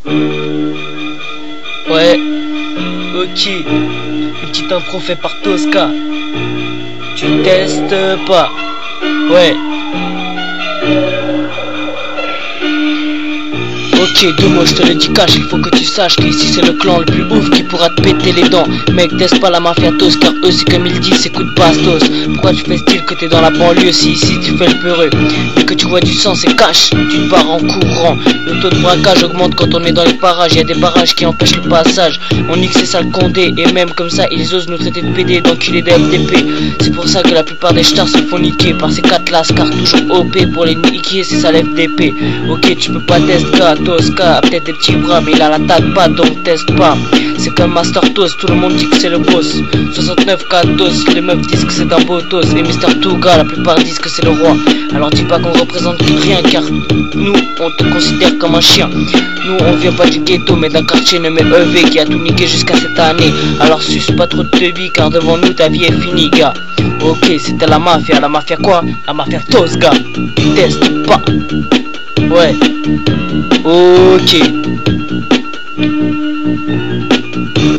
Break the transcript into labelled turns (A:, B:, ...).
A: Ouais, ok. Une petite intro fait par Tosca. Tu testes pas. Ouais. Ok, deux mots, je te le dis cash, il faut que tu saches qu'ici c'est le clan le plus ouf qui pourra te péter les dents. Mec, teste pas la mafia Tos, car eux c'est comme ils disent, écoute bastos. Pourquoi tu fais style que t'es dans la banlieue si ici tu fais le peureux? Dès que tu vois du sang c'est cash, tu te barres en courant. Le taux de braquage augmente quand on est dans les parages, y a des barrages qui empêchent le passage. On nique ces sales condés, et même comme ça ils osent nous traiter de PD, d'enculés de FDP. C'est pour ça que la plupart des stars se font niquer par ces 4 lascars toujours OP pour les niquer, c'est ça l'FDP. Ok, tu peux pas tester Tosca, peut-être des petits bras mais il a la taille pas donc teste pas. C'est comme Master Toast, tout le monde dit que c'est le boss. 69 Katos, les meufs disent que c'est un beau toast. Et Mister Touga, la plupart disent que c'est le roi. Alors dis pas qu'on représente rien car nous on te considère comme un chien. Nous on vient pas du ghetto mais d'un quartier nommé EV qui a tout niqué jusqu'à cette année. Alors suce pas trop de vie car devant nous ta vie est finie gars. Ok, c'était la mafia quoi? La mafia Tosca, teste pas. Ouais, ok.